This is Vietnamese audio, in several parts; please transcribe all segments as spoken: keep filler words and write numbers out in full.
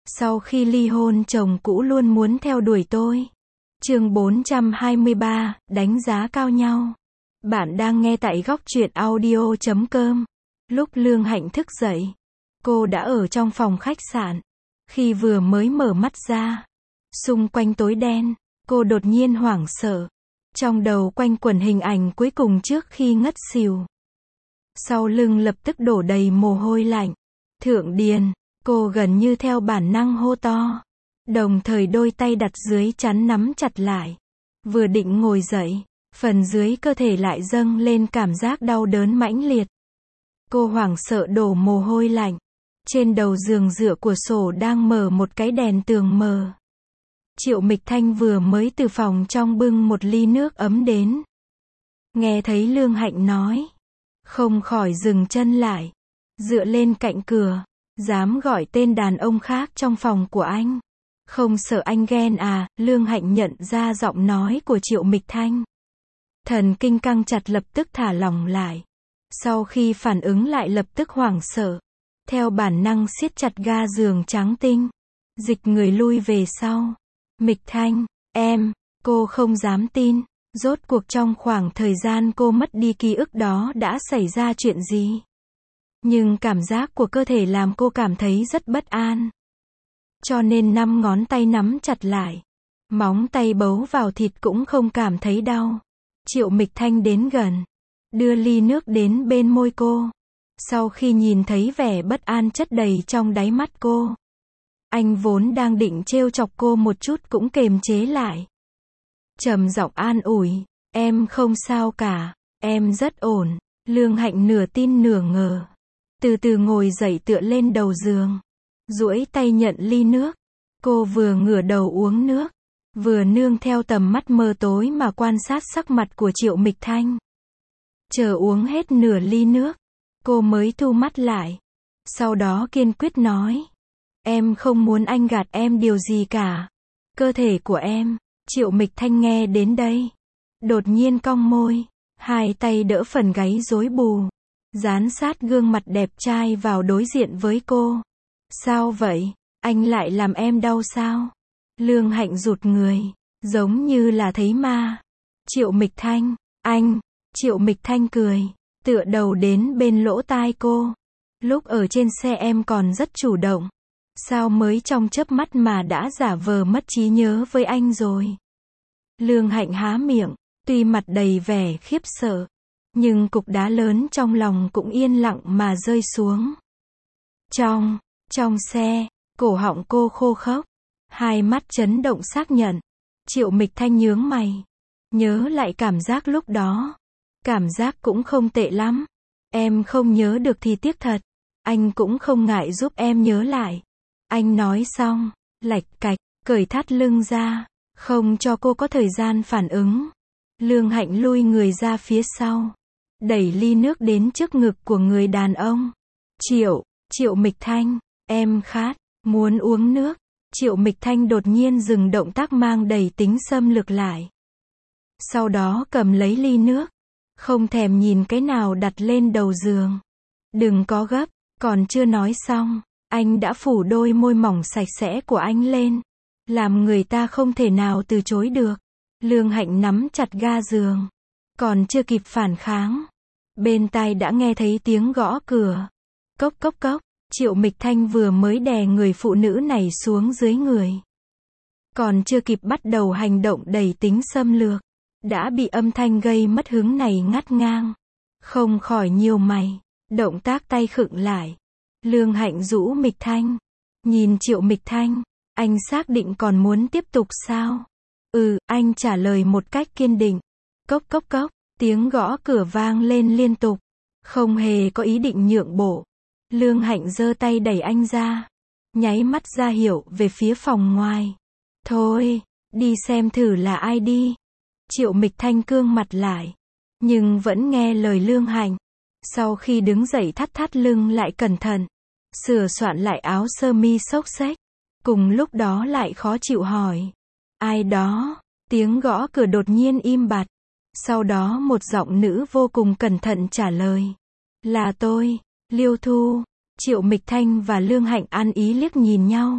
Sau khi ly hôn chồng cũ luôn muốn theo đuổi tôi. Chương bốn trăm hai mươi ba, đánh giá cao nhau. Bạn đang nghe tại góc truyện audio chấm com. Lúc Lương Hạnh thức dậy, cô đã ở trong phòng khách sạn. Khi vừa mới mở mắt ra, xung quanh tối đen, cô đột nhiên hoảng sợ. Trong đầu quanh quẩn hình ảnh cuối cùng trước khi ngất xỉu. Sau lưng lập tức đổ đầy mồ hôi lạnh. Thượng Điền, cô gần như theo bản năng hô to. Đồng thời đôi tay đặt dưới trán nắm chặt lại. Vừa định ngồi dậy, phần dưới cơ thể lại dâng lên cảm giác đau đớn mãnh liệt. Cô hoảng sợ đổ mồ hôi lạnh. Trên đầu giường dựa của sổ đang mở một cái đèn tường mờ. Triệu Mịch Thanh vừa mới từ phòng trong bưng một ly nước ấm đến. Nghe thấy Lương Hạnh nói, không khỏi dừng chân lại, dựa lên cạnh cửa, dám gọi tên đàn ông khác trong phòng của anh. Không sợ anh ghen à? Lương Hạnh nhận ra giọng nói của Triệu Mịch Thanh. Thần kinh căng chặt lập tức thả lỏng lại. Sau khi phản ứng lại lập tức hoảng sợ. Theo bản năng siết chặt ga giường trắng tinh. Dịch người lui về sau. Mịch Thanh, em, cô không dám tin. Rốt cuộc trong khoảng thời gian cô mất đi ký ức đó đã xảy ra chuyện gì? Nhưng cảm giác của cơ thể làm cô cảm thấy rất bất an. Cho nên năm ngón tay nắm chặt lại. Móng tay bấu vào thịt cũng không cảm thấy đau. Triệu Mịch Thanh đến gần. Đưa ly nước đến bên môi cô. Sau khi nhìn thấy vẻ bất an chất đầy trong đáy mắt cô. Anh vốn đang định trêu chọc cô một chút cũng kềm chế lại. Trầm giọng an ủi. Em không sao cả. Em rất ổn. Lương Hạnh nửa tin nửa ngờ. Từ từ ngồi dậy tựa lên đầu giường. Duỗi tay nhận ly nước. Cô vừa ngửa đầu uống nước. Vừa nương theo tầm mắt mờ tối mà quan sát sắc mặt của Triệu Mịch Thanh. Chờ uống hết nửa ly nước. Cô mới thu mắt lại. Sau đó kiên quyết nói. Em không muốn anh gạt em điều gì cả. Cơ thể của em. Triệu Mịch Thanh nghe đến đây. Đột nhiên cong môi. Hai tay đỡ phần gáy rối bù. Dán sát gương mặt đẹp trai vào đối diện với cô. Sao vậy? Anh lại làm em đau sao? Lương Hạnh rụt người. Giống như là thấy ma. Triệu Mịch Thanh. Anh. Triệu Mịch Thanh cười. Tựa đầu đến bên lỗ tai cô. Lúc ở trên xe em còn rất chủ động. Sao mới trong chớp mắt mà đã giả vờ mất trí nhớ với anh rồi? Lương Hạnh há miệng. Tuy mặt đầy vẻ khiếp sợ. Nhưng cục đá lớn trong lòng cũng yên lặng mà rơi xuống. Trong, trong xe, cổ họng cô khô khốc. Hai mắt chấn động xác nhận. Triệu Mịch Thanh nhướng mày. Nhớ lại cảm giác lúc đó. Cảm giác cũng không tệ lắm. Em không nhớ được thì tiếc thật. Anh cũng không ngại giúp em nhớ lại. Anh nói xong, lạch cạch, cởi thắt lưng ra. Không cho cô có thời gian phản ứng. Lương Hạnh lui người ra phía sau. Đẩy ly nước đến trước ngực của người đàn ông. Triệu, Triệu Mịch Thanh, em khát, muốn uống nước. Triệu Mịch Thanh đột nhiên dừng động tác mang đầy tính xâm lược lại. Sau đó cầm lấy ly nước. Không thèm nhìn cái nào đặt lên đầu giường. Đừng có gấp, còn chưa nói xong. Anh đã phủ đôi môi mỏng sạch sẽ của anh lên. Làm người ta không thể nào từ chối được. Lương Hạnh nắm chặt ga giường. Còn chưa kịp phản kháng. Bên tai đã nghe thấy tiếng gõ cửa. Cốc cốc cốc. Triệu Mịch Thanh vừa mới đè người phụ nữ này xuống dưới người. Còn chưa kịp bắt đầu hành động đầy tính xâm lược. Đã bị âm thanh gây mất hứng này ngắt ngang. Không khỏi nhíu mày. Động tác tay khựng lại. Lương Hạnh rũ Mịch Thanh. Nhìn Triệu Mịch Thanh. Anh xác định còn muốn tiếp tục sao? Ừ, anh trả lời một cách kiên định. Cốc cốc cốc. Tiếng gõ cửa vang lên liên tục. Không hề có ý định nhượng bộ. Lương Hạnh giơ tay đẩy anh ra. Nháy mắt ra hiệu về phía phòng ngoài. Thôi, đi xem thử là ai đi. Triệu Mịch Thanh cương mặt lại. Nhưng vẫn nghe lời Lương Hạnh. Sau khi đứng dậy thắt thắt lưng lại cẩn thận. Sửa soạn lại áo sơ mi xốc xếch. Cùng lúc đó lại khó chịu hỏi. Ai đó? Tiếng gõ cửa đột nhiên im bặt. Sau đó một giọng nữ vô cùng cẩn thận trả lời. Là tôi, Liêu Thu. Triệu Mịch Thanh và Lương Hạnh ăn ý liếc nhìn nhau.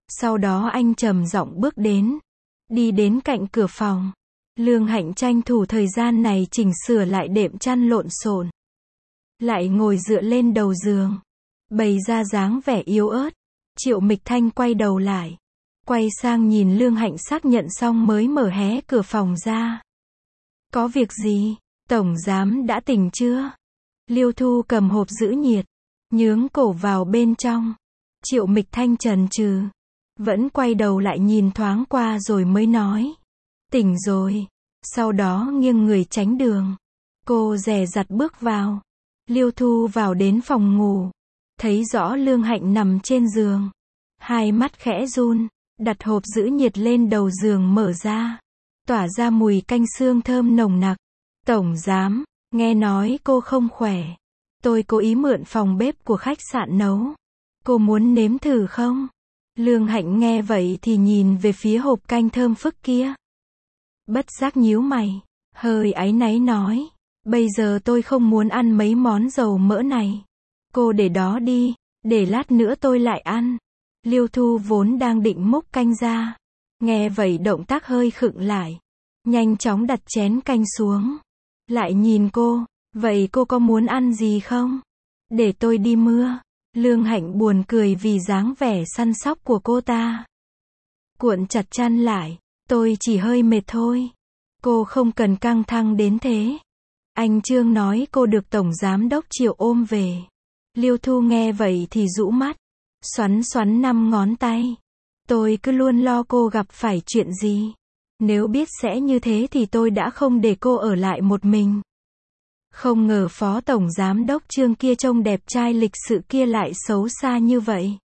Sau đó anh trầm giọng bước đến. Đi đến cạnh cửa phòng. Lương Hạnh tranh thủ thời gian này chỉnh sửa lại đệm chăn lộn xộn. Lại ngồi dựa lên đầu giường. Bày ra dáng vẻ yếu ớt. Triệu Mịch Thanh quay đầu lại. Quay sang nhìn Lương Hạnh xác nhận xong mới mở hé cửa phòng ra. Có việc gì? Tổng giám đã tỉnh chưa? Liêu Thu cầm hộp giữ nhiệt. Nhướng cổ vào bên trong. Triệu Mịch Thanh chần chừ. Vẫn quay đầu lại nhìn thoáng qua rồi mới nói. Tỉnh rồi. Sau đó nghiêng người tránh đường. Cô dè dặt bước vào. Liêu Thu vào đến phòng ngủ. Thấy rõ Lương Hạnh nằm trên giường. Hai mắt khẽ run. Đặt hộp giữ nhiệt lên đầu giường mở ra. Tỏa ra mùi canh xương thơm nồng nặc. Tổng giám, nghe nói cô không khỏe. Tôi cố ý mượn phòng bếp của khách sạn nấu. Cô muốn nếm thử không? Lương Hạnh nghe vậy thì nhìn về phía hộp canh thơm phức kia. Bất giác nhíu mày. Hơi áy náy nói. Bây giờ tôi không muốn ăn mấy món dầu mỡ này. Cô để đó đi. Để lát nữa tôi lại ăn. Liêu Thu vốn đang định múc canh ra. Nghe vậy động tác hơi khựng lại. Nhanh chóng đặt chén canh xuống. Lại nhìn cô. Vậy cô có muốn ăn gì không? Để tôi đi mưa. Lương Hạnh buồn cười vì dáng vẻ săn sóc của cô ta. Cuộn chặt chăn lại. Tôi chỉ hơi mệt thôi. Cô không cần căng thẳng đến thế. Anh Trương nói cô được Tổng Giám Đốc Triệu ôm về. Liêu Thu nghe vậy thì rũ mắt. Xoắn xoắn năm ngón tay. Tôi cứ luôn lo cô gặp phải chuyện gì. Nếu biết sẽ như thế thì tôi đã không để cô ở lại một mình. Không ngờ Phó Tổng Giám Đốc Trương kia trông đẹp trai lịch sự kia lại xấu xa như vậy.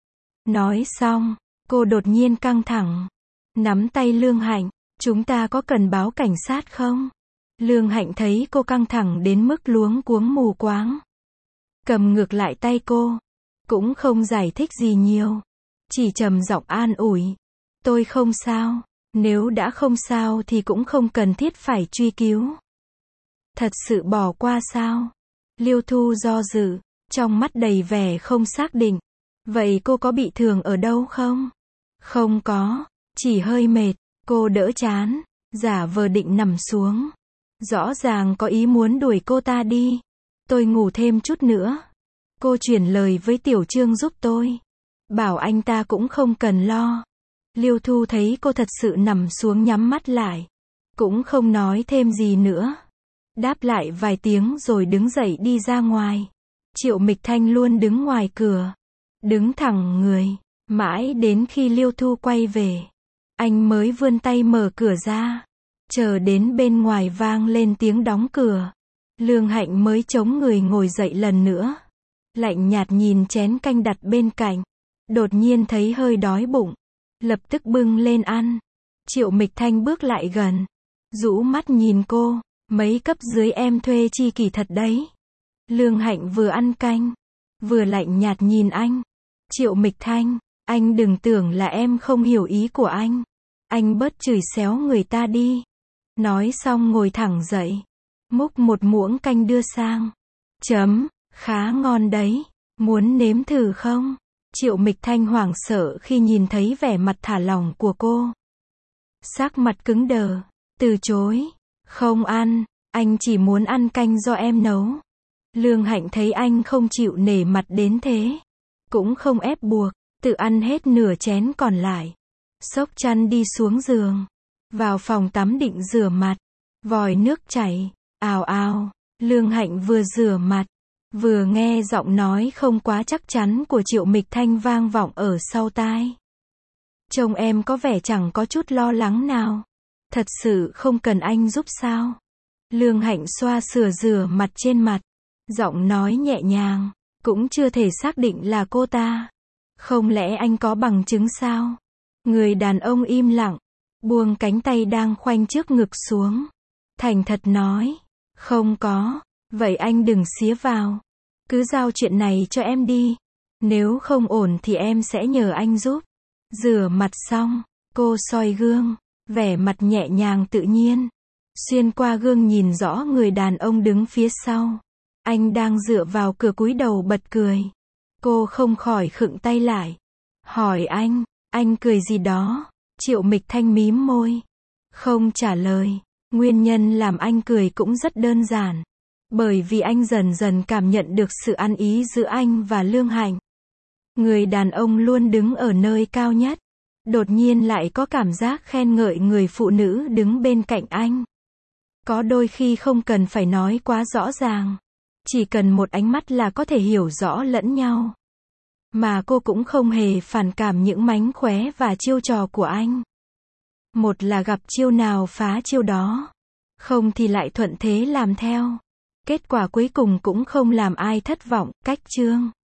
Nói xong, cô đột nhiên căng thẳng. Nắm tay Lương Hạnh. Chúng ta có cần báo cảnh sát không? Lương Hạnh thấy cô căng thẳng đến mức luống cuống mù quáng. Cầm ngược lại tay cô. Cũng không giải thích gì nhiều. Chỉ trầm giọng an ủi. Tôi không sao. Nếu đã không sao thì cũng không cần thiết phải truy cứu. Thật sự bỏ qua sao? Liêu Thu do dự. Trong mắt đầy vẻ không xác định. Vậy cô có bị thương ở đâu không? Không có. Chỉ hơi mệt. Cô đỡ chán. Giả vờ định nằm xuống. Rõ ràng có ý muốn đuổi cô ta đi. Tôi ngủ thêm chút nữa. Cô chuyển lời với Tiểu Trương giúp tôi. Bảo anh ta cũng không cần lo. Liêu Thu thấy cô thật sự nằm xuống nhắm mắt lại. Cũng không nói thêm gì nữa. Đáp lại vài tiếng rồi đứng dậy đi ra ngoài. Triệu Mịch Thanh luôn đứng ngoài cửa. Đứng thẳng người. Mãi đến khi Liêu Thu quay về. Anh mới vươn tay mở cửa ra. Chờ đến bên ngoài vang lên tiếng đóng cửa. Lương Hạnh mới chống người ngồi dậy lần nữa. Lạnh nhạt nhìn chén canh đặt bên cạnh. Đột nhiên thấy hơi đói bụng. Lập tức bưng lên ăn. Triệu Mịch Thanh bước lại gần. Rũ mắt nhìn cô. Mấy cấp dưới em thuê chi kỷ thật đấy. Lương Hạnh vừa ăn canh. Vừa lạnh nhạt nhìn anh. Triệu Mịch Thanh. Anh đừng tưởng là em không hiểu ý của anh. Anh bớt chửi xéo người ta đi. Nói xong ngồi thẳng dậy. Múc một muỗng canh đưa sang. Chấm. Khá ngon đấy. Muốn nếm thử không? Triệu Mịch Thanh hoảng sợ khi nhìn thấy vẻ mặt thả lỏng của cô. Sắc mặt cứng đờ. Từ chối. Không ăn. Anh chỉ muốn ăn canh do em nấu. Lương Hạnh thấy anh không chịu nể mặt đến thế. Cũng không ép buộc. Tự ăn hết nửa chén còn lại. Xốc chăn đi xuống giường. Vào phòng tắm định rửa mặt. Vòi nước chảy. Ào ào. Lương Hạnh vừa rửa mặt. Vừa nghe giọng nói không quá chắc chắn của Triệu Mịch Thanh vang vọng ở sau tai. Trông em có vẻ chẳng có chút lo lắng nào. Thật sự không cần anh giúp sao? Lương Hạnh xoa sửa rửa mặt trên mặt. Giọng nói nhẹ nhàng. Cũng chưa thể xác định là cô ta. Không lẽ anh có bằng chứng sao? Người đàn ông im lặng. Buông cánh tay đang khoanh trước ngực xuống. Thành thật nói. Không có. Vậy anh đừng xía vào. Cứ giao chuyện này cho em đi. Nếu không ổn thì em sẽ nhờ anh giúp. Rửa mặt xong. Cô soi gương. Vẻ mặt nhẹ nhàng tự nhiên. Xuyên qua gương nhìn rõ người đàn ông đứng phía sau. Anh đang dựa vào cửa cúi đầu bật cười. Cô không khỏi khựng tay lại. Hỏi anh. Anh cười gì đó? Triệu Mịch Thanh mím môi. Không trả lời. Nguyên nhân làm anh cười cũng rất đơn giản. Bởi vì anh dần dần cảm nhận được sự ăn ý giữa anh và Lương Hạnh. Người đàn ông luôn đứng ở nơi cao nhất. Đột nhiên lại có cảm giác khen ngợi người phụ nữ đứng bên cạnh anh. Có đôi khi không cần phải nói quá rõ ràng. Chỉ cần một ánh mắt là có thể hiểu rõ lẫn nhau. Mà cô cũng không hề phản cảm những mánh khóe và chiêu trò của anh. Một là gặp chiêu nào phá chiêu đó. Không thì lại thuận thế làm theo. Kết quả cuối cùng cũng không làm ai thất vọng, cách chương.